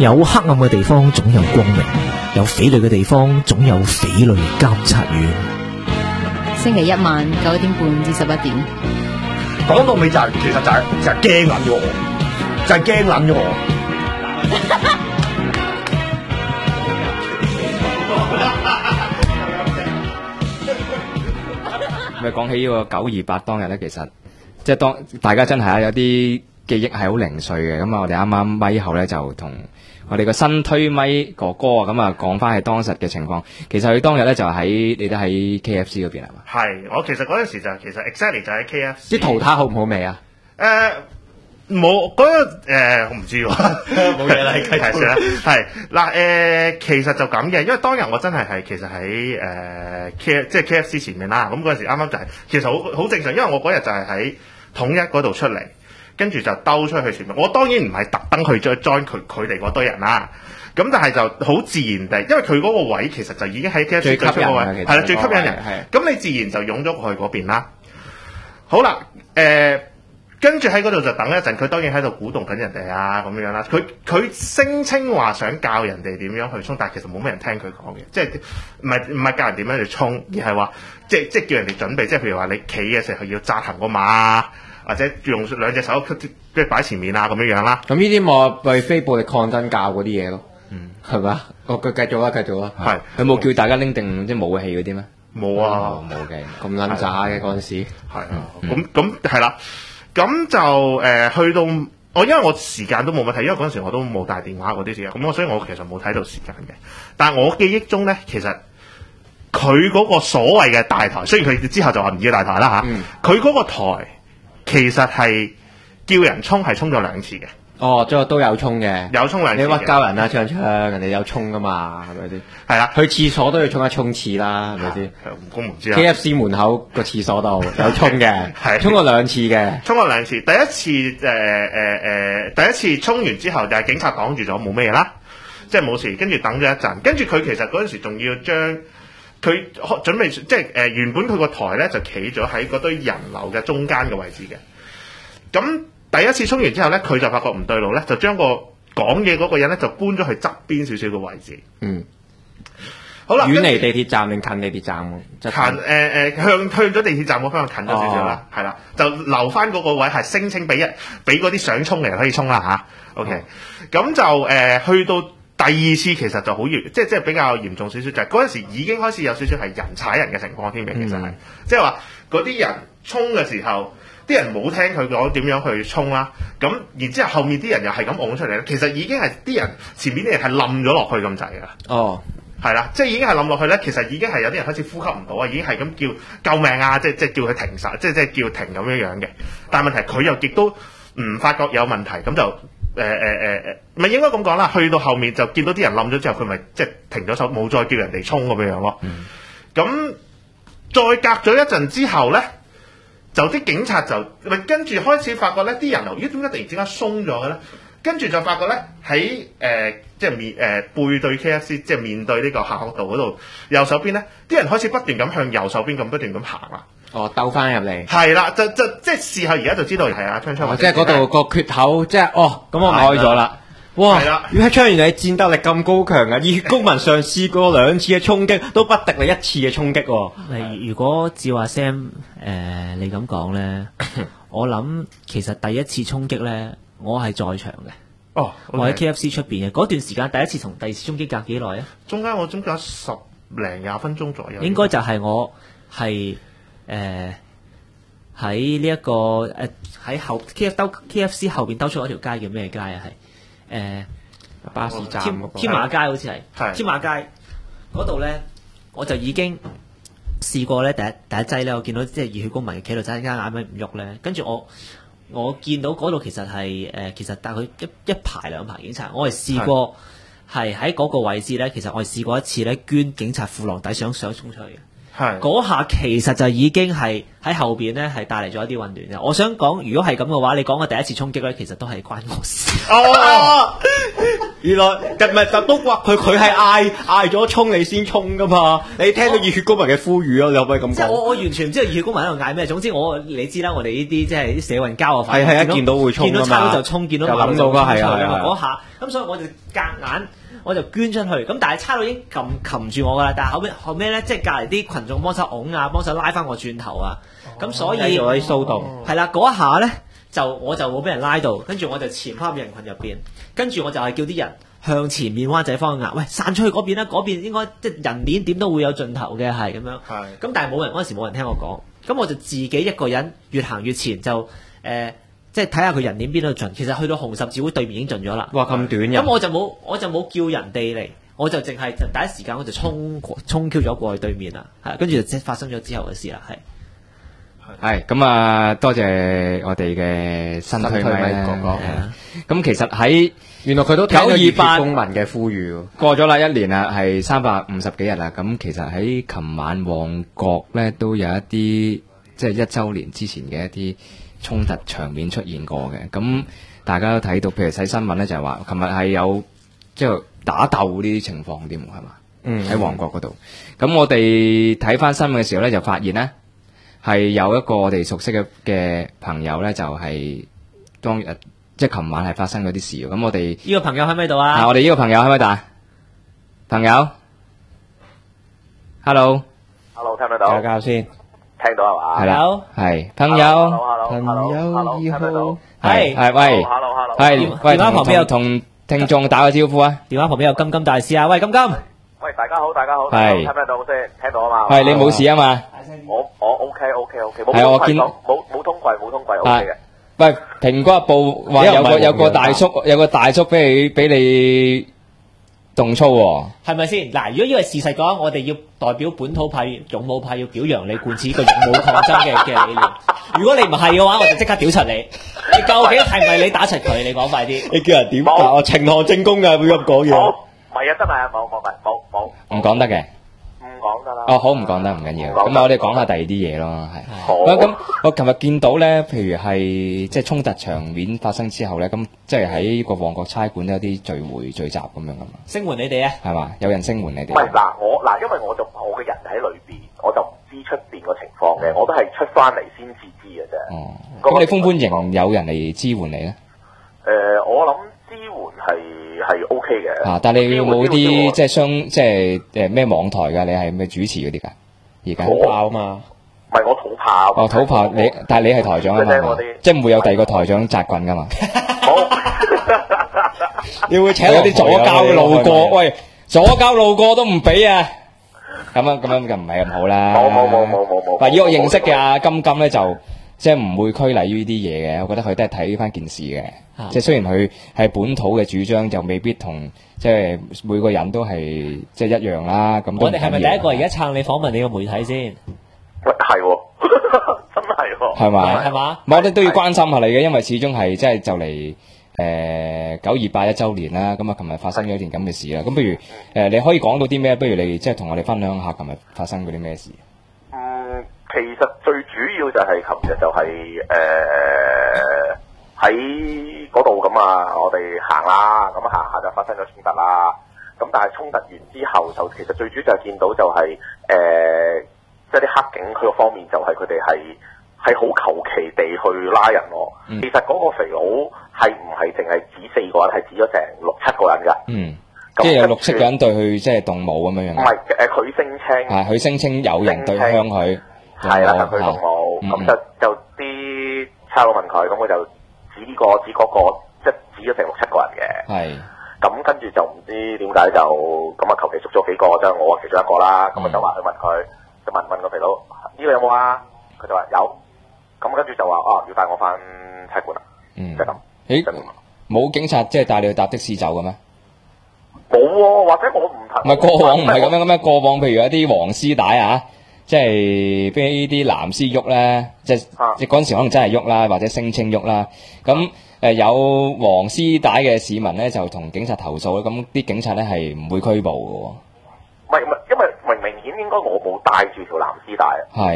有黑暗嘅地方總有光明，有匪類嘅地方總有匪類監察院。 星期一晚9點半至11點。 講到尾就係、其實就係驚撚咗我，就係驚撚咗我。 咪講起呢個928當日咧，其實即係當大家真係有啲記憶係好零碎嘅。咁啊，我哋啱啱咪後咧就同我哋個新推咪哥哥啊，咁啊講翻係當時嘅情況。其實佢當日咧就你都喺 KFC 嗰邊係嘛？ 係，我其實嗰陣時其實 exactly 就喺 KFC。 啲圖撻好唔好味啊？ 冇嗰我唔知喎，冇嘢啦，繼續啦。係嗱其實就咁嘅，因為當日我真係其實喺即係 KFC 前面啦。咁嗰陣時啱啱就係、其實好正常，因為我嗰日就係喺統一嗰度出嚟，跟住就兜出去前面。我當然唔係特登去 join 佢哋嗰堆人啦。咁但係就好自然地，因為佢嗰個位其實就已經喺 KFC 最吸引個位，係啦，最吸引人。咁你自然就湧咗過去嗰邊啦。好啦，跟住喺嗰度就等一陣，佢當然喺度鼓動緊人哋啊咁樣啦。佢聲稱話想教人哋點樣去衝，但係其實冇咩人聽佢講嘅，即係唔係教人點樣去衝，而係話即係叫人哋準備，即係譬如話你企嘅時候要紮行個馬，或者用兩隻手即係擺前面啊咁樣啦。 咁呢啲咪為非暴力抗爭教嗰啲嘢咯，係嘛？佢繼續啦，繼續啦。係佢冇叫大家拎定即係武器嗰啲咩？冇啊，冇嘅，咁撚渣嘅嗰陣時。係啊， 咁係啦。咁就去到因為我時間都冇乜睇，因為嗰陣時我都冇帶電話嗰啲時間，咁所以我其實冇睇到時間嘅。但係我記憶中咧，其實佢嗰個所謂嘅大台，雖然佢之後就話唔要大台啦嚇，佢嗰個台其實係叫人衝係衝咗2次嘅。 哦，最後都有衝嘅， 有衝2次。 你屈交人啦，唱人哋有衝噶嘛，係咪先？係啦，去廁所都要衝一衝刺啦，係咪先？ 我唔知啊。 KFC 門口個廁所度有衝嘅，係衝過2次嘅， 衝過2次。第一次第一次衝完之後就係警察擋住咗，冇咩嘢啦，即係冇事。跟住等咗一陣，跟住佢其實嗰陣時仲要將佢準備即係原本佢個台咧就企咗喺嗰堆人流嘅中間嘅位置嘅，咁。第一次衝完之後咧，佢就發覺唔對路咧，就將個講嘢嗰個人咧就搬咗去側邊少少嘅位置。好啦， 遠離地鐵站定近地鐵站？ 近向咗地鐵站嗰方向近咗少少啦，係啦，就留翻嗰個位係聲稱俾嗰啲想衝嘅人可以衝啦吓。OK，咁就去到第二次其實就好嚴，即係比較嚴重少少，就係嗰陣時已經開始有少少係人踩人嘅情況添嘅，其實係即係話嗰啲人衝嘅時候。啲人冇聽佢講點樣去衝啦，咁然之後後面啲人又係咁拱出嚟咧，其實已經係啲人前面啲人係冧咗落去咁滯㗎啦。哦，係啦，即係已經係冧落去咧，其實已經係有啲人開始呼吸唔到啊，已經係咁叫救命啊，即係叫佢停晒，即係叫停咁樣樣嘅。但係問題佢又亦都唔發覺有問題，咁就咪應該咁講啦。去到後面就見到啲人冧咗之後，佢咪即係停咗手，冇再叫人哋衝咁樣樣咯。咁再隔咗一陣之後咧。就啲警察就跟住開始發覺咧，啲人流點解突然之間鬆咗嘅咧？跟住就發覺咧喺即係背對 KFC， 即係面對呢個夏慤道嗰度右手邊咧，啲人開始不斷咁向右手邊咁不斷咁行啦。哦，兜翻入嚟。係啦，就即係事後而家就知道係啊，昌昌。即係嗰度個缺口，即係咁我開咗啦。哇！如果昌原來戰鬥力咁高強啊！熱血公民上試過2次嘅衝擊，都不敵你1次嘅衝擊喎。 如果照阿 Sam 你咁講咧，我諗其實第一次衝擊咧，我係在場嘅。哦，我喺 KFC 出邊嘅嗰段時間，第一次同第二次衝擊隔幾耐啊？ 中間10零20分鐘左右。應該就係我係喺呢一個喺後 KFC 後邊兜出一條街，叫咩街啊？係。巴士站添馬街好似係添馬街嗰度咧，我就已經試過咧。第一劑咧，我見到即係熱血公民企度陣間眼尾唔喐咧，跟住我見到嗰度其實係其實大概一排2排警察，我係試過係喺嗰個位置咧。其實我係試過一次咧，捐警察褲浪底想衝出去嘅。係嗰下其實就已經係喺後邊咧係帶嚟咗一啲混亂嘅。我想講，如果係咁嘅話，你講嘅第一次衝擊咧，其實都係關我事。 哦，原來唔係特都話佢係嗌咗衝你先衝噶嘛？你聽到熱血公民嘅呼籲啊，你可唔可以咁即係講？ 我完全唔知道熱血公民喺度嗌咩。總之你知啦，我哋呢啲即係啲社運交啊， 係一見到會衝見到㗎嘛差佬就衝，見到就馬路諗到㗎係就衝啊嗰下。咁所以我就夾硬。我就捐出去，咁但係差佬已經擒住我噶啦，但係後尾咧，即係隔離啲群眾幫手擁啊，幫手拉翻我轉頭啊，咁所以做啲騷動， 係啦，嗰一下咧我就冇俾人拉到，跟住我就潛翻入人群入邊，跟住我就係叫啲人向前面灣仔方向，喂散出去嗰邊啦，嗰邊應該即係人鏈點都會有盡頭嘅，係咁樣，咁但係冇人嗰陣時冇人聽我講，咁我就自己一個人越行越前就即係睇下佢人鏈邊度盡，其實去到紅十字會對面已經盡咗啦。 哇咁短嘅！ 咁我就冇叫人哋嚟，我就淨係第一時間我就衝 Q 咗過去對面啦，係跟住就即係發生咗之後嘅事啦， 係咁啊！多謝我哋嘅新推咪哥哥。咁其實喺原來佢都聽到熱血 928 公民嘅呼籲， 過咗啦1年啦，係350幾日啦。咁其實喺琴晚旺角咧都有一啲即係1週年之前嘅一啲衝突場面出現過嘅，咁大家都睇到，譬如睇新聞咧就係話，琴日係有即係打鬥呢啲情況添，係嘛？喺旺角嗰度。咁我哋睇翻新聞嘅時候咧，就發現咧係有一個我哋熟悉嘅朋友咧，就係當日即係琴晚係發生嗰啲事。咁我哋呢個朋友喺咪度啊？ 我哋呢個朋友喺咪度啊？朋友 ，hello， 聽唔聽到？ 教教先。 聽到係嘛？ 係啦，係朋友， 朋友二號， 係喂，係喂， 電話旁邊有同聽眾打個招呼啊！ 電話旁邊有金金大師啊，喂金金， 喂大家好， 係聽唔聽到先？聽到啊嘛？ 係你冇事啊嘛？ 我 OK， 係我見冇通櫃 OK 嘅。 喂，蘋果日報話有個大叔俾你動粗喎， 係咪先？嗱，如果呢個係事實嘅話，我哋要代表本土派、勇武派要表揚你貫徹呢個勇武抗爭嘅理念。如果你唔係嘅話，我就即刻屌柒你。你究竟係咪你打柒佢？你講快啲。 你叫人點答啊？情項正功㗎，會咁講嘢。 唔係啊，真係啊，冇。 唔講得嘅。 唔講得啦。 哦，好唔講得唔緊要。咁我哋講下第二啲嘢咯，係。 好。 咁我琴日見到咧，譬如係即係衝突場面發生之後咧，咁即係喺個旺角差館有啲聚集咁樣噶嘛。 聲援你哋啊？ 係嘛？有人聲援你哋。 唔係因為我嘅人喺裏邊，我就唔知出邊個情況嘅，我都係出翻嚟先至知嘅啫。 哦。咁你歡迎有人嚟支援你咧？ 我諗支援係 OK 嘅。 啊！但係你有冇啲即係咩網台㗎？你係咩主持嗰啲㗎？而家土炮啊嘛， 唔係我土炮。 哦，土炮但係你係台長啊嘛，即係唔會有第二個台長扎棍㗎嘛？ 好， 你會請嗰啲左膠路過，喂，左膠路過都唔俾啊！咁樣就唔係咁好啦。 冇。 嗱，以我認識嘅阿金金咧就。即係唔會拘泥於呢啲嘢嘅，我覺得佢都係睇翻件事嘅。即係雖然佢係本土嘅主張，就未必同即係每個人都係即係一樣啦。咁我哋係咪第一個而家撐你訪問你個媒體先？ 係喎，真係喎。 係咪？ 係嘛？ 我哋都要關心下你嘅，因為始終係即係就嚟928週年啦。咁啊，琴日發生咗一件咁嘅事啦。咁不如你可以講到啲咩？不如你即係同我哋分享下琴日發生嗰啲咩事？ 其實最主要就係琴日就係喺嗰度咁啊，我哋行啦，咁行下就發生咗衝突啦。咁但係衝突完之後，就其實最主要就係見到就係即係啲黑警佢個方面就係佢哋係好求其地去拉人咯。其實嗰個肥佬係唔係淨係指4個人，係指咗成6-7個人㗎。 即係有6-7個人對佢即係動武咁樣樣。 唔係佢聲稱。 佢聲稱有人對向佢。 係啦，佢動武，咁就啲差佬問佢，咁佢就指呢個指嗰個，即係指咗成6-7個人嘅。 係。 咁跟住就唔知點解就咁啊，求其捉咗幾個，即係我其中一個啦。咁啊就話去問佢，就問個肥佬呢個有冇啊？佢就話有。咁跟住就話要帶我翻差館啦。就咁。 冇警察即係帶你去搭的士走嘅咩？ 冇喎，或者我唔睇。 唔係過往唔係咁樣嘅咩？過往譬如有啲黃絲帶啊。即係俾啲藍絲喐咧，即係嗰陣時可能真係喐啦，或者聲稱喐啦。咁有黃絲帶嘅市民咧，就同警察投訴啦。咁啲警察咧係唔會拘捕嘅喎。 唔係，因為明顯應該我冇帶住條藍絲帶。 係。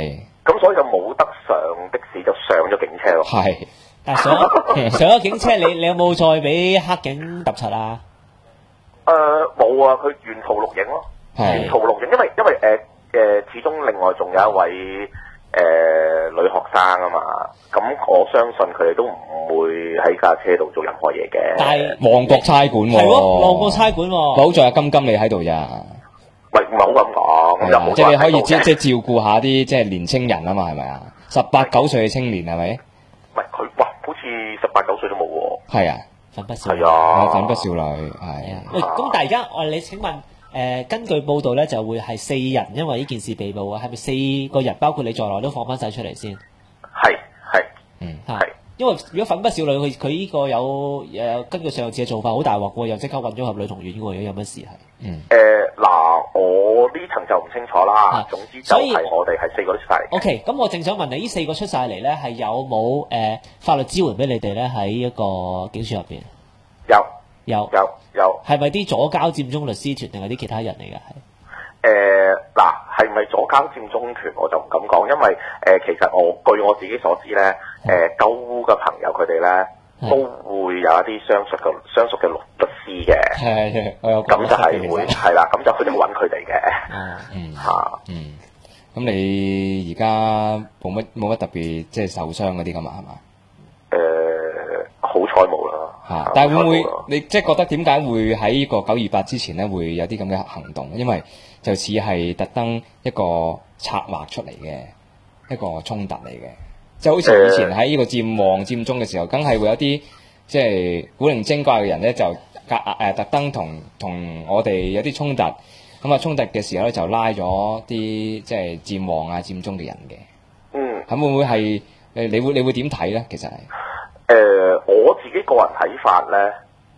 咁所以就冇得上的士，就上咗警車咯。 係。 但係上咗警車，你有冇再俾黑警揼柒啊？ 冇啊，佢沿途錄影咯，沿途錄影，因為始終另外仲有一位女學生啊嘛，咁我相信佢哋都唔會喺架車度做任何嘢嘅。 但係旺角差館喎， 係喎，旺角差館喎， 好在阿金你喺度咋。 唔係好咁講，咁就冇即係你可以即係照顧下啲即係年青人啊嘛，係咪啊？18、9歲嘅青年係咪？ 唔係佢，哇，好似18、9歲都冇喎。 係啊， 粉筆少女。 係啊， 粉筆少女係。 喂，咁但係而家你請問根據報道咧，就會係4人因為呢件事被捕啊，係咪4個人包括你在內都放翻晒出嚟先？ 係， 係。因為如果粉筆少女佢呢個有根據上次嘅做法好大鑊喎，又即刻運咗入女童院喎，如果有乜事係。 嗱，我呢層就唔清楚啦。總之就係我哋係4個都出晒嚟。 OK，咁我正想問你，呢4個出晒嚟咧，係有冇法律支援俾你哋咧？喺一個警署入邊？有。係咪啲左膠佔中律師團定係啲其他人嚟㗎？ 嗱，係咪左膠佔中團我就唔敢講，因為其實據我自己所知咧，鳩污嘅朋友佢哋咧都會有一啲相熟嘅律師嘅， 係，我有咁就係會係啦，咁就佢哋揾佢哋嘅， 咁你而家冇乜特別即係受傷嗰啲㗎嘛係嘛？ 好彩冇啦。 但係會唔會你即係覺得點解會喺呢個928之前咧會有啲咁嘅行動？因為就似係特登一個策劃出嚟嘅一個衝突嚟嘅，即係好似以前喺呢個佔旺佔中嘅時候，梗係會有啲即係古靈精怪嘅人咧，就特登同我哋有啲衝突，咁啊衝突嘅時候咧就拉咗啲即係佔旺啊佔中嘅人嘅。咁會唔會係你會點睇咧？其實係我自己個人睇法咧，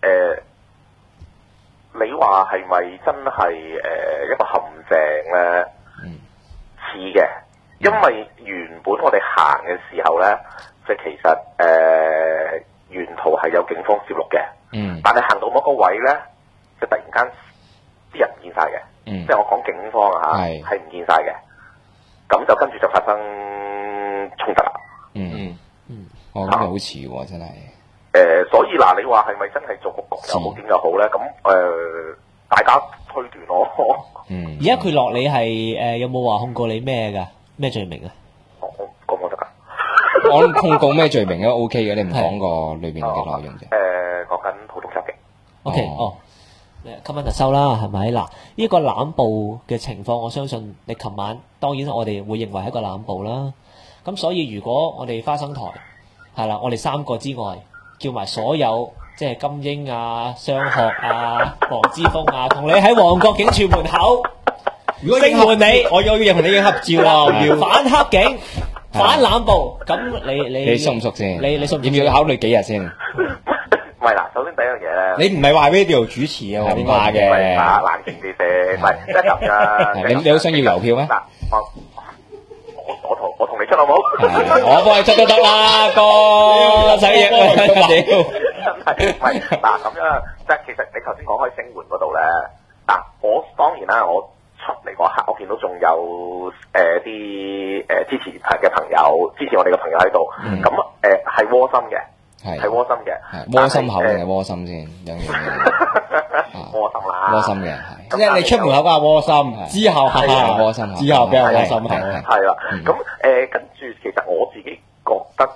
你話係咪真係一個陷阱咧？似嘅，因為原本我哋行嘅時候咧，即係其實沿途係有警方攝錄嘅，但係行到某個位咧，就突然間啲人唔見晒嘅，即係我講警方啊，係唔見晒嘅，咁就跟住就發生衝突啦。 咁又好似喎，真係。 所以嗱，你話係咪真係做個局又好點又好咧？咁大家推斷咯。 而家佢落你係有冇話控告你咩㗎？咩罪名啊？ 我講唔得㗎。 我控告咩罪名都 OK 嘅，你唔講個裏邊嘅內容啫。 講緊普通襲擊。 OK，今晚就收啦，係咪？嗱，呢個濫捕嘅情況，我相信你琴晚當然我哋會認為係一個濫捕啦。咁所以如果我哋花生台係啦，我哋3個之外，叫埋所有即係金英啊、雙學啊、黃之鋒啊，同你喺旺角警署門口， 如果聲援你， 我要同你影合照啊！要反黑警、反濫捕，咁你熟唔熟先？ 你熟唔熟？ 要唔要考慮幾日先？ 唔係嗱，首先第一樣嘢咧， 你唔係話俾呢度主持啊？ 唔話嘅， 冷靜啲先，唔係即係咁㗎。 你好想要郵票咩？ 嗱，我同你出好冇？ 我幫你出都得啦，哥，使嘢屌！ 真係唔係嗱咁樣，即係其實你頭先講開聲援嗰度咧，嗱我當然啦，我出嚟嗰刻，我見到仲有啲支持嘅朋友，支持我哋嘅朋友喺度，咁係窩心嘅，係窩心嘅， 窩心口定係窩心先？兩樣嘢， 窩心啦， 窩心嘅係。 即係你出門口梗係窩心，之後係窩心， 之後比較窩心係啦。咁跟住其實我自己覺得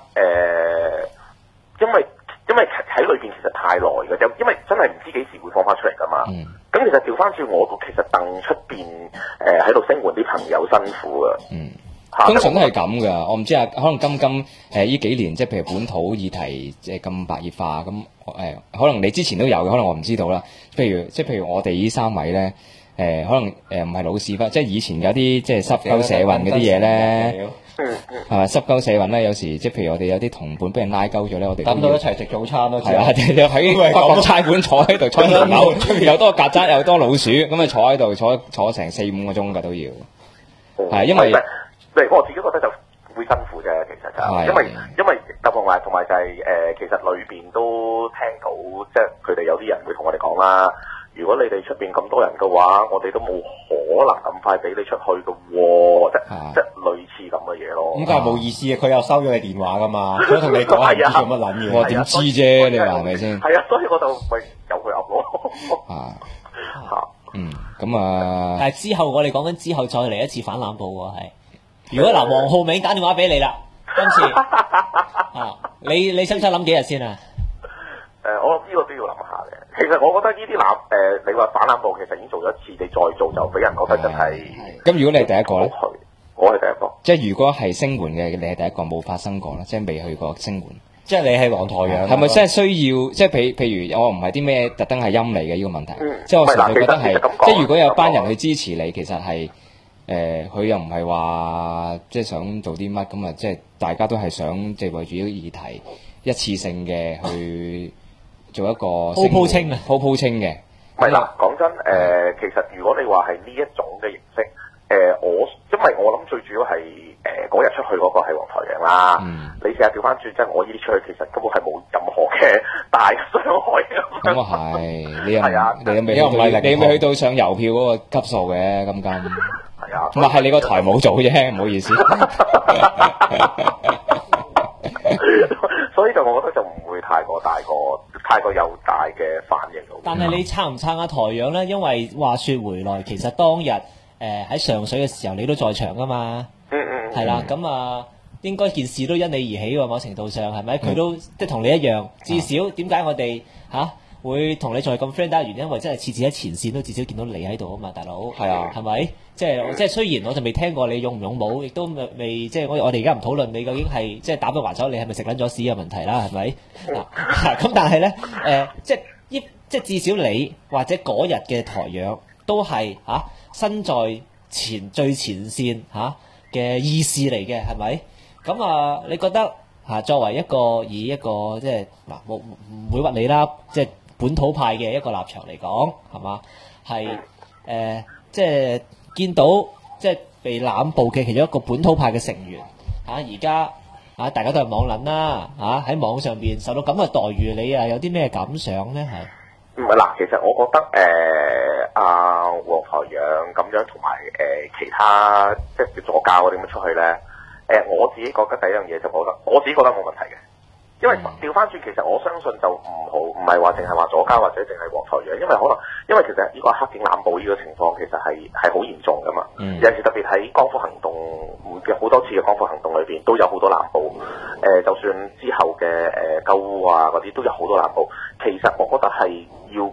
因為喺裏邊其實太耐嘅，就因為真係唔知幾時會放翻出嚟噶嘛。咁其實調翻轉我都其實戥出邊喺度聲援啲朋友辛苦啊。 通常都係咁噶，我唔知啊，可能今呢幾年即係譬如本土議題即係咁白熱化咁可能你之前都有嘅，可能我唔知道啦。譬如我哋呢3位咧，可能唔係老屎忽，即係以前有啲即係濕鳩社運嗰啲嘢咧，係咪濕鳩社運咧？有時即係譬如我哋有啲同伴俾人拉鳩咗咧，我哋等到一齊食早餐咯。 係啊，喺北角差館坐喺度，坐喺門口，又多曱甴又多老鼠，咁啊坐喺度坐成4-5個鐘㗎都要。係因為我自己覺得就會辛苦啫，其實就因為同埋就係其實裏邊都聽到即係佢哋有啲人會同我哋講啦， 如果你哋出邊咁多人嘅話，我哋都冇可能咁快俾你出去嘅喎，即類似咁嘅嘢咯。 咁梗係冇意思嘅，佢又收咗你電話噶嘛，佢同你講係唔知做乜撚嘢。 我點知啫？你話係咪先？ 係啊，所以我就咪由佢噏咯。 咁啊。 但係之後我哋講緊之後再嚟一次反濫捕喎，係。如果嗱黃浩銘打電話俾你啦，今次你使唔使諗幾日先啊？ 我諗呢個都要諗下嘅。其實我覺得呢啲你話反濫捕其實已經做咗一次，你再做就俾人覺得真係。 咁如果你係第一個咧？ 我係第一個。 即係如果係聲援嘅，你係第一個冇發生過啦，即係未去過聲援。 即係你係黃台仰。 係咪真係需要？即係譬如我唔係啲咩特登係陰嚟嘅呢個問題。即係我純粹覺得係，即係如果有班人去支持你，其實係佢又唔係話即係想做啲乜咁啊，即係大家都係想即係為住呢個議題一次性嘅去。做一個鋪清嘅， 唔係啦，講真，其實如果你話係呢一種嘅形式，因為我諗最主要係嗰日出去嗰個係黃台仰啦。你試下調翻轉，即係我呢啲出去，其實根本係冇任何嘅大傷害嘅。 咁啊係，你未去到上郵票嗰個級數嘅金。 係啊， 同埋係你個台冇做啫，唔好意思。 所以就我覺得就唔會太過有大嘅反應。 但係你撐唔撐阿台仰咧？因為話說回來，其實當日喺上水嘅時候，你都在場噶嘛。係啦，咁應該件事都因你而起喎。某程度上係咪？佢都即係同你一樣。至少點解我哋會同你再咁 friend 得？原因為真係次次喺前線都至少見到你喺度啊嘛，大佬。係啊，係咪？即係雖然我就未聽過你勇唔勇武，亦都未即係我哋而家唔討論你究竟係即係打不還手，你係咪食撚咗屎嘅問題啦？係咪？咁但係咧即係至少你或者嗰日嘅台仰都係身在最前線嘅意思嚟嘅，係咪？咁你覺得作為以一個即係唔會屈你啦，即係本土派嘅一個立場嚟講，係嘛？係即係見到即係被濫捕嘅其中一個本土派嘅成員而家大家都係網撚啦喺網上邊受到咁嘅待遇，你有啲咩感想咧？係唔係嗱？其實我覺得黃台仰咁樣同埋其他即係左教嗰啲咁出去咧，我自己覺得第一樣嘢就我自己覺得冇問題嘅。因為調翻轉，其實我相信就唔係話淨係話左膠或者淨係黃台仰，因為其實呢個黑警濫捕呢個情況其實係好嚴重噶嘛。有陣時特別喺光復行動好多次嘅光復行動裏邊都有好多濫捕。就算之後嘅救護嗰啲都有好多濫捕。其實我覺得係要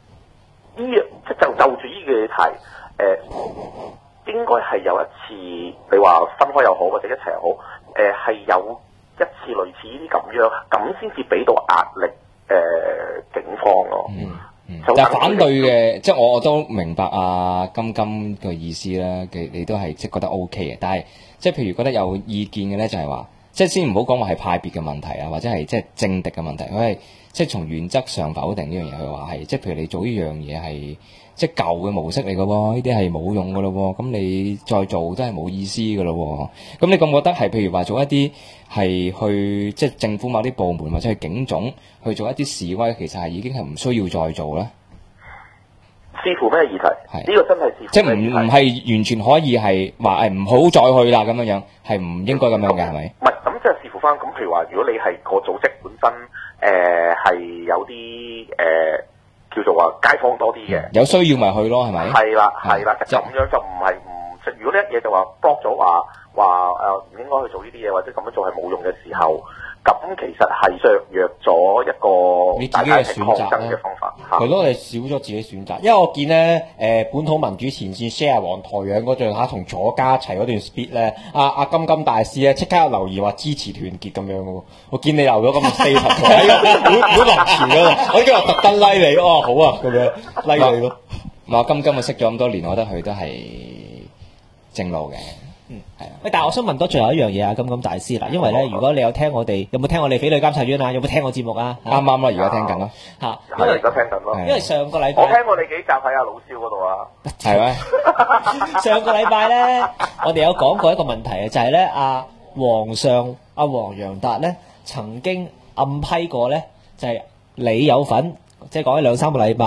就住呢個題應該係有一次你話分開又好或者一齊又好，係有一次類似呢啲咁先至俾到壓力警方咯。 但係反對嘅，即係我都明白金嘅意思啦。你都係即係覺得 O K 嘅，但係即係譬如覺得有意見嘅咧，就係話即係先唔好講話係派別嘅問題或者係即係政敵嘅問題，佢係即係從原則上否定呢樣嘢。佢話係即係譬如你做呢樣嘢係即係舊嘅模式嚟嘅喎，呢啲係冇用嘅咯喎，咁你再做都係冇意思嘅咯喎。咁你覺唔覺得係譬如話做一啲係去即係政府某啲部門或者係警總去做一啲示威，其實係已經係唔需要再做咧？ 視乎咩議題？係呢個真係視乎即係唔係完全可以係話唔好再去啦咁樣，係唔應該咁樣嘅係咪？ 唔係咁即係視乎翻咁，譬如話如果你係個組織本身係有啲叫做話街坊多啲嘅，有需要咪去咯，係咪？係啦，咁樣就唔係如果呢一嘢就話 block 咗話唔應該去做呢啲嘢，或者咁樣做係冇用嘅時候，咁其實係削弱咗一個大家嘅抗爭嘅方法。 係咯，你少咗自己選擇。因為我見咧本土民主前線 share 黃台仰嗰段同左家一齊嗰段 speed 咧，阿金大師咧即刻有留言話支持團結咁樣嘅喎。我見你留咗咁嘅 statement 喺本林前嗰度，我已經話特登拉你好啊咁樣拉你咯。 金我識咗咁多年，我覺得佢都係正路嘅。 係啊，喂！但係我想問多最後一樣嘢金大師啦，因為咧，如果你有聽我哋，有冇聽我哋匪類監察院有冇聽我節目啊？ 啱啦，而家聽緊咯。 因為而家聽緊咯。 因為上個禮拜我聽過你幾集喺阿老蕭嗰度啊。 係咩？ 上個禮拜咧，我哋有講過一個問題啊，就係咧黃洋達咧曾經暗批過咧，就係你有份，即係講咗2-3個禮拜。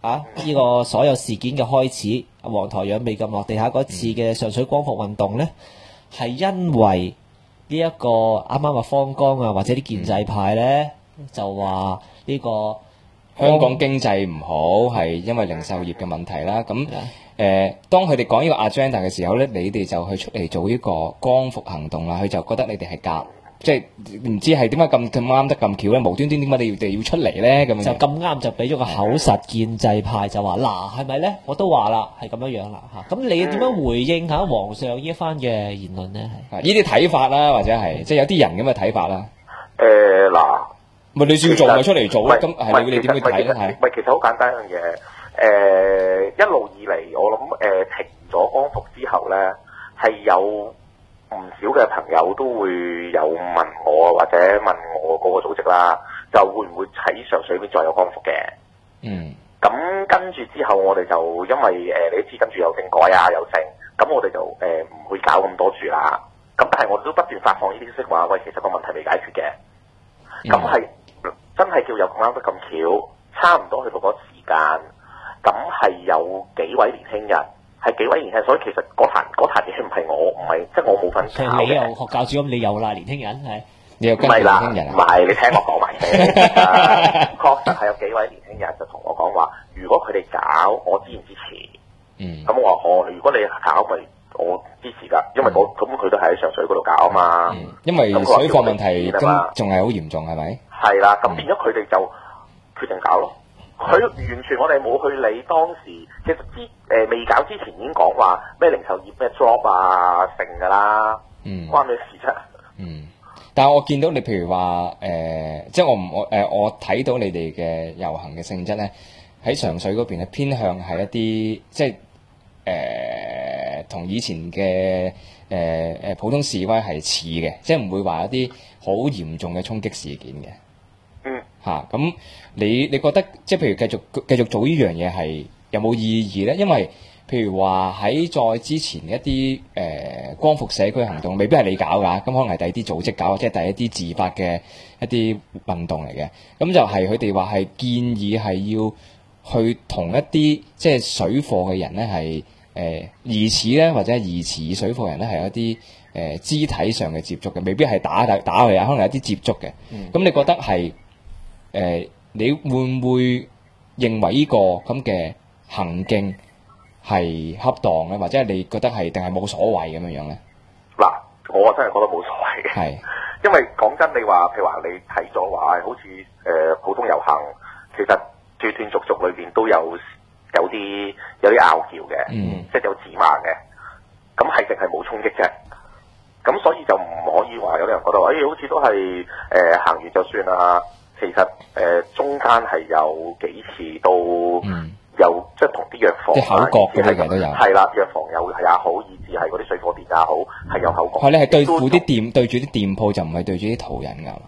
呢個所有事件嘅開始，黃台仰被撳落地下嗰次嘅上水光復運動咧，係因為呢一個啱啱方剛啊，或者啲建制派咧就話呢個香港經濟唔好係因為零售業嘅問題啦。咁當佢哋講呢個 agenda 嘅時候咧，你哋就去出嚟做呢個光復行動啦。佢就覺得你哋係夾，即係唔知係點解咁啱得咁巧咧？無端端點解你哋要出嚟咧？咁樣就咁啱就俾咗個口實建制派就話嗱係咪咧？我都話啦係咁樣啦嚇。咁你點樣回應下皇上呢一番嘅言論咧？ 呢啲睇法啦，或者係即係有啲人咁嘅睇法啦。 嗱， 咪你照做咪出嚟做咯。咁係你點去睇咧？係咪其實好簡單一樣嘢。一路以嚟，我諗停咗光復之後咧，係有唔少嘅朋友都會有問我或者問我嗰個組織啦，就會唔會喺上水邊再有光復嘅？咁跟住之後，我哋就因為你都知跟住有政改啊，有剩，咁我哋就唔會搞咁多住啦。咁但係我哋都不斷發放呢啲消息話，喂，其實個問題未解決嘅。咁係真係叫有咁啱得咁巧，差唔多去到嗰時間。咁係有幾位年輕人，所以其實嗰壇嘢唔係我，唔係即係我冇份搞嘅。 你又學教主咁，你有啦，年輕人係。 你又跟住年輕人啊？ 唔係，你聽我講埋先。確實係有幾位年輕人就同我講話，如果佢哋搞，我支唔支持？咁我話如果你搞咪我支持㗎，因為咁佢都係喺上水嗰度搞啊嘛。 因為水貨問題咁仲係好嚴重係咪？ 係啦，咁變咗佢哋就決定搞咯。佢完全我哋冇去理當時，其實未搞之前已經講話咩零售業咩 drop 啊成㗎啦，關咩事啫？ 但係我見到你譬如話即係我睇到你哋嘅遊行嘅性質咧，喺上水嗰邊咧偏向係一啲即係同以前嘅普通示威係似嘅，即係唔會話一啲好嚴重嘅衝擊事件嘅。咁你覺得即係譬如繼續做呢樣嘢係有冇意義咧？因為譬如話喺再之前一啲光復社區行動，未必係你搞㗎，咁可能係第二啲組織搞，即係第一啲自發嘅一啲運動嚟嘅。咁就係佢哋話係建議係要去同一啲即係水貨嘅人咧係疑似咧或者疑似水貨人咧係有一啲肢體上嘅接觸嘅，未必係打佢啊，可能有一啲接觸嘅。咁你覺得係？你會唔會認為呢個咁嘅行徑係恰當咧，或者你覺得係定係冇所謂咁樣樣咧？ 嗱，我真係覺得冇所謂嘅。係，因為講真，你話譬如話你睇咗話，好似普通遊行，其實斷斷續續裏邊都有啲拗撬嘅，即係有指罵嘅。咁係淨係冇衝擊啫。咁所以就唔可以話有啲人覺得話，好似都係行完就算啦。其實中間係有幾次都有即係同啲藥房， 即係口角嗰啲嘅都有。係啦，藥房也好，以至係嗰啲水貨店也好，係有口角。 你係對付啲店，對住啲店鋪就唔係對住啲途人㗎。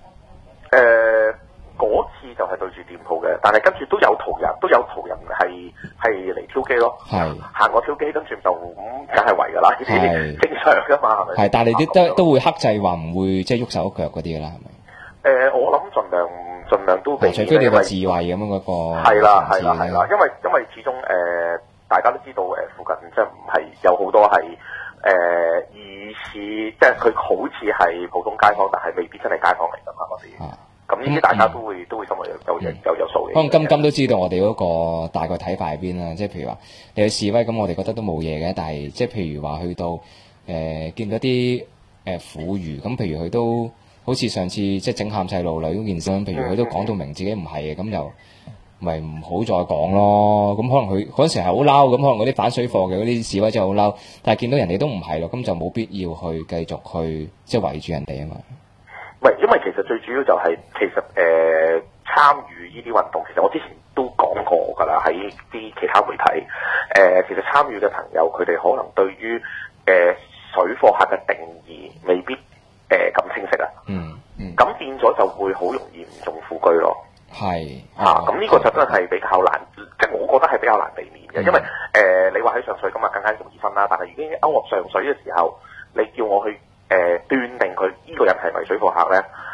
嗰次就係對住店鋪嘅，但係跟住都有途人係嚟挑機咯。行過挑機，跟住就梗係圍㗎啦，呢啲正常㗎嘛，係咪？ 但係你都會克制話唔會即係喐手喐腳嗰啲㗎啦，係咪？ 我諗盡量都避免， 除非你個智慧咁樣嗰個係啦，因為始終大家都知道附近即係唔係有好多係疑似，即係佢好似係普通街坊，但係未必真係街坊嚟㗎嘛嗰啲。咁呢啲大家都會心裏有數嘅。 可能金都知道我哋嗰個大概睇法喺邊啦，即係譬如話你去示威咁，我哋覺得都冇嘢嘅，但係即係譬如話去到見到啲婦孺咁，譬如佢都。好似上次即係整喊細路女嗰件事，譬如佢都講到明自己唔係嘅，咁又咪唔好再講咯。咁可能佢嗰陣時係好嬲，咁可能嗰啲反水貨嘅嗰啲示威真係好嬲，但係見到人哋都唔係咯，咁就冇必要去繼續去即係圍住人哋啊嘛。 唔係，因為其實最主要就係其實參與呢啲運動，其實我之前都講過㗎啦，喺啲其他媒體其實參與嘅朋友，佢哋可能對於水貨客嘅定義未必咁清晰啊，咁變咗就會好容易唔中富居咯。咁呢個就真係比較難，即係我覺得係比較難避免嘅，因為你話喺上水咁啊，更加容易分啦。但係已經勾落上水嘅時候，你叫我去斷定佢呢個人係咪水貨客咧，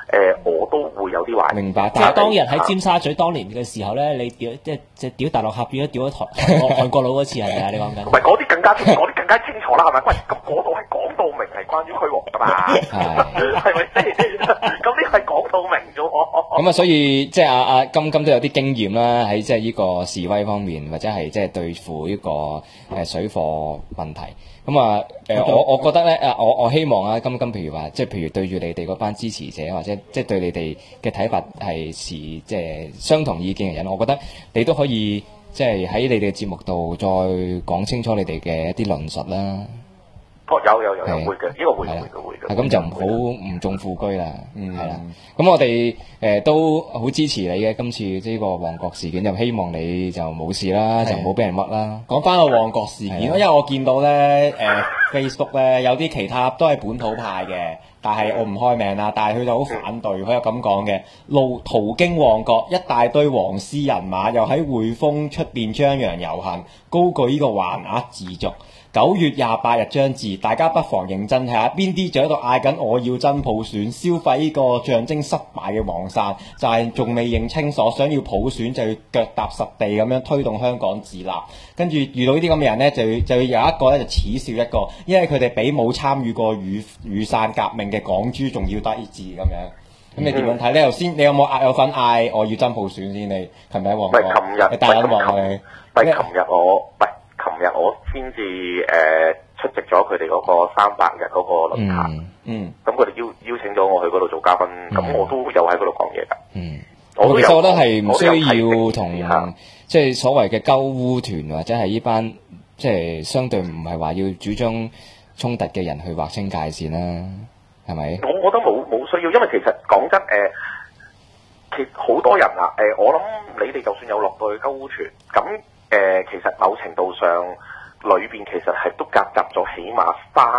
我都會有啲懷疑。 明白。 即係當日喺尖沙咀當年嘅時候咧，你屌即係屌大陸客變咗屌咗韓國佬嗰次係咪啊？你講緊？ 唔係嗰啲更加清楚啦，係咪？喂，咁嗰度係講到明係關於驅蝗㗎嘛，係咪先？咁呢個係講到明啫喎。 咁啊，所以即係阿金都有啲經驗啦，喺即係呢個示威方面，或者係即係對付呢個水貨問題。咁啊，我覺得咧，我希望啊，金譬如話，即係譬如對住你哋嗰班支持者，或者即係對你哋嘅睇法係即係相同意見嘅人，我覺得你都可以即係喺你哋嘅節目度再講清楚你哋嘅一啲論述啦。 有會嘅，呢個會嘅。 咁就唔好唔中富居啦，係啦。咁我哋都好支持你嘅今次呢個旺角事件，就希望你就冇事啦，就唔好俾人屈啦。 講翻個旺角事件，因為我見到咧Facebook 咧有啲其他都係本土派嘅，但係我唔開名啦，但係佢就好反對，佢有咁講嘅，途經旺角一大堆黃絲人馬，又喺匯豐出邊張揚遊行，高舉呢個橫額自續。9月28日將至，大家不妨認真睇下邊啲就喺度嗌緊我要真普選，消費呢個象徵失敗嘅黃傘，就係仲未認清楚，想要普選就要腳踏實地咁樣推動香港自立。跟住遇到呢啲咁嘅人呢，就要有一個咧就恥笑一個，因為佢哋比冇參與過雨傘革命嘅港豬仲要低智咁樣。咁你點樣睇呢？頭先你有冇有份嗌我要真普選先？你琴日喺旺角，你大撚旺你？ 琴日我先至出席咗佢哋嗰個300日嗰個論壇，咁佢哋邀請咗我去嗰度做嘉賓，咁我都有喺嗰度講嘢㗎。 其實我覺得係唔需要同即係所謂嘅鳩污團或者係呢班即係相對唔係話要主張衝突嘅人去劃清界線啦，係咪？ 我覺得冇需要，因為其實講真其實好多人啊，我諗你哋就算有落到去鳩污團咁。其實某程度上裏邊其實係都夾雜咗起碼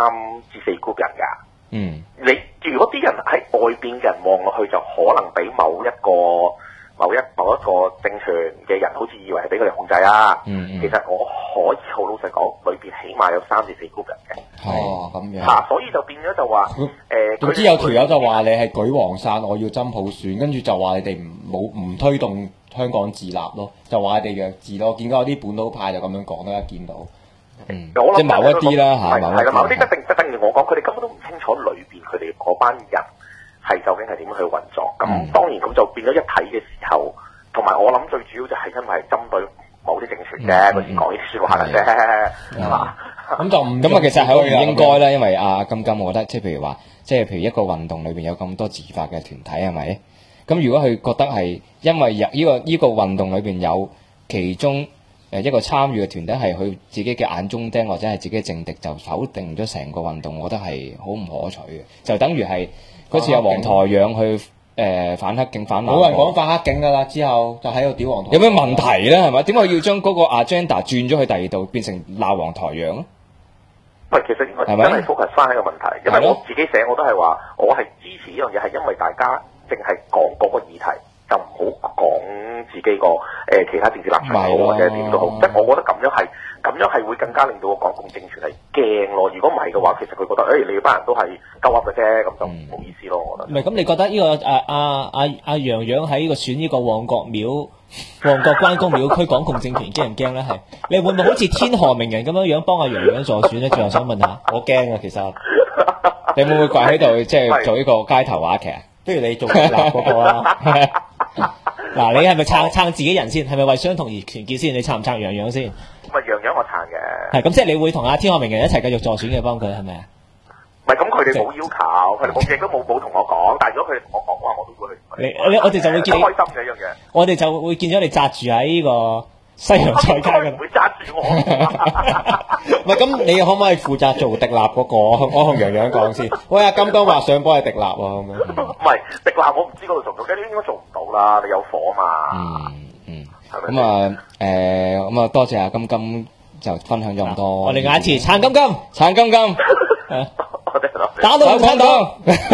3至4 group 人㗎。你如果啲人喺外邊嘅人望落去，就可能俾某一個政權嘅人好似以為係俾佢哋控制啊。其實我可以好老實講，裏邊起碼有3至4 group 人嘅。 咁樣。 所以就變咗就話總之有條友就話你係舉黃傘，我要真普選，跟住就話你哋唔推動香港自立咯，就話你哋弱智咯。見到有啲本土派就咁樣講啦，一見到， 即係某一啲啦嚇， 某啲正如我講，佢哋根本都唔清楚裏邊佢哋嗰班人係究竟係點樣去運作。咁當然咁就變咗一睇嘅時候，同埋我諗最主要就係因為係針對某啲政權啫，佢先講呢啲説話嘅啫，係嘛？ 咁啊，其實係好唔應該啦，因為阿金，我覺得即係譬如話，即係譬如一個運動裏邊有咁多自發嘅團體係咪？咁如果佢覺得係因為呢個運動裏邊有其中一個參與嘅團體係佢自己嘅眼中釘或者係自己嘅政敵，就否定咗成個運動，我覺得係好唔可取嘅。就等於係嗰次有黃台仰去反黑警反， 冇人講反黑警㗎啦，之後就喺度屌黃台。 有咩問題咧？係咪？點解要將嗰個 agenda 轉咗去第二度，變成鬧黃台仰咧？ 喂，其實應該真係 focus 翻喺個問題，因為我自己寫我都係話，我係支持呢樣嘢，係因為大家淨係講嗰個議題，就唔好講自己個其他政治立場好或者點都好。即係我覺得咁樣係會更加令到個港共政權係驚咯。如果唔係嘅話，其實佢覺得你班人都係鳩噏嘅啫，咁就冇意思咯。我覺得。 唔係咁，你覺得呢個楊洋喺呢個選呢個旺角關公廟區港共政權驚唔驚咧？係你會唔會好似天河名人咁樣幫阿楊洋助選咧？最後想問下， 我驚啊，其實你會唔會跪喺度即係做呢個街頭話劇啊？ 不如你做立嗰個啦。 嗱，你係咪撐自己人先？係咪為相同而團結先？你撐唔撐楊洋先？ 唔係楊洋我撐嘅。 係咁，即係你會同阿天河名人一齊繼續助選嘅，幫佢係咪啊？ 唔係咁，佢哋冇要求，佢哋亦都冇同我講。但係如果佢哋同我講嘅話，我都會去。 我哋就會見你開心嘅一樣嘢。 我哋就會見咗你紮住喺呢個西洋菜街㗎。 唔會紮住我。 唔係咁，你可唔可以負責做迪立嗰個？我同楊洋講先。喂，阿金話想幫你迪立喎，咁樣。 唔係迪立，我唔知嗰度做唔做，應該做唔到啦。你有火嘛？ 咁啊，多謝阿金就分享咗咁多。 我哋嗌一次撐金， 撐金。 打到共產黨。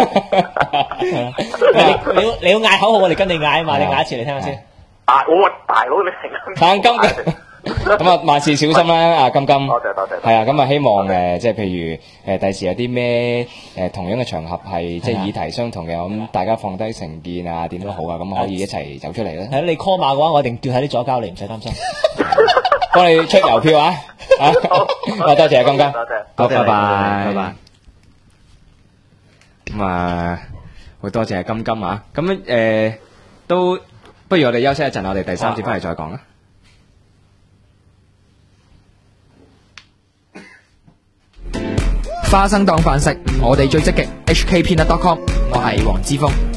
你要嗌口號，我哋跟你嗌啊嘛！你嗌一次嚟聽下先。 我大佬你撐金。 咁啊，萬事小心啦，阿金金。 多謝多謝。 係啊，咁啊，希望即係譬如第時有啲咩同樣嘅場合係即係議題相同嘅，咁大家放低成見啊，點都好啊，咁可以一齊走出嚟咧。 係你 call 馬嘅話，我一定掉喺啲左膠你，唔使擔心。 幫你出郵票啊！多謝金金， 多謝， 好，拜拜， 拜拜。 咁啊，好多謝金金啊！咁都不如我哋休息一陣，我哋第三節翻嚟再講啦。 花生當飯食，我哋最積極。HKpeanut.com， 我係黃之鋒。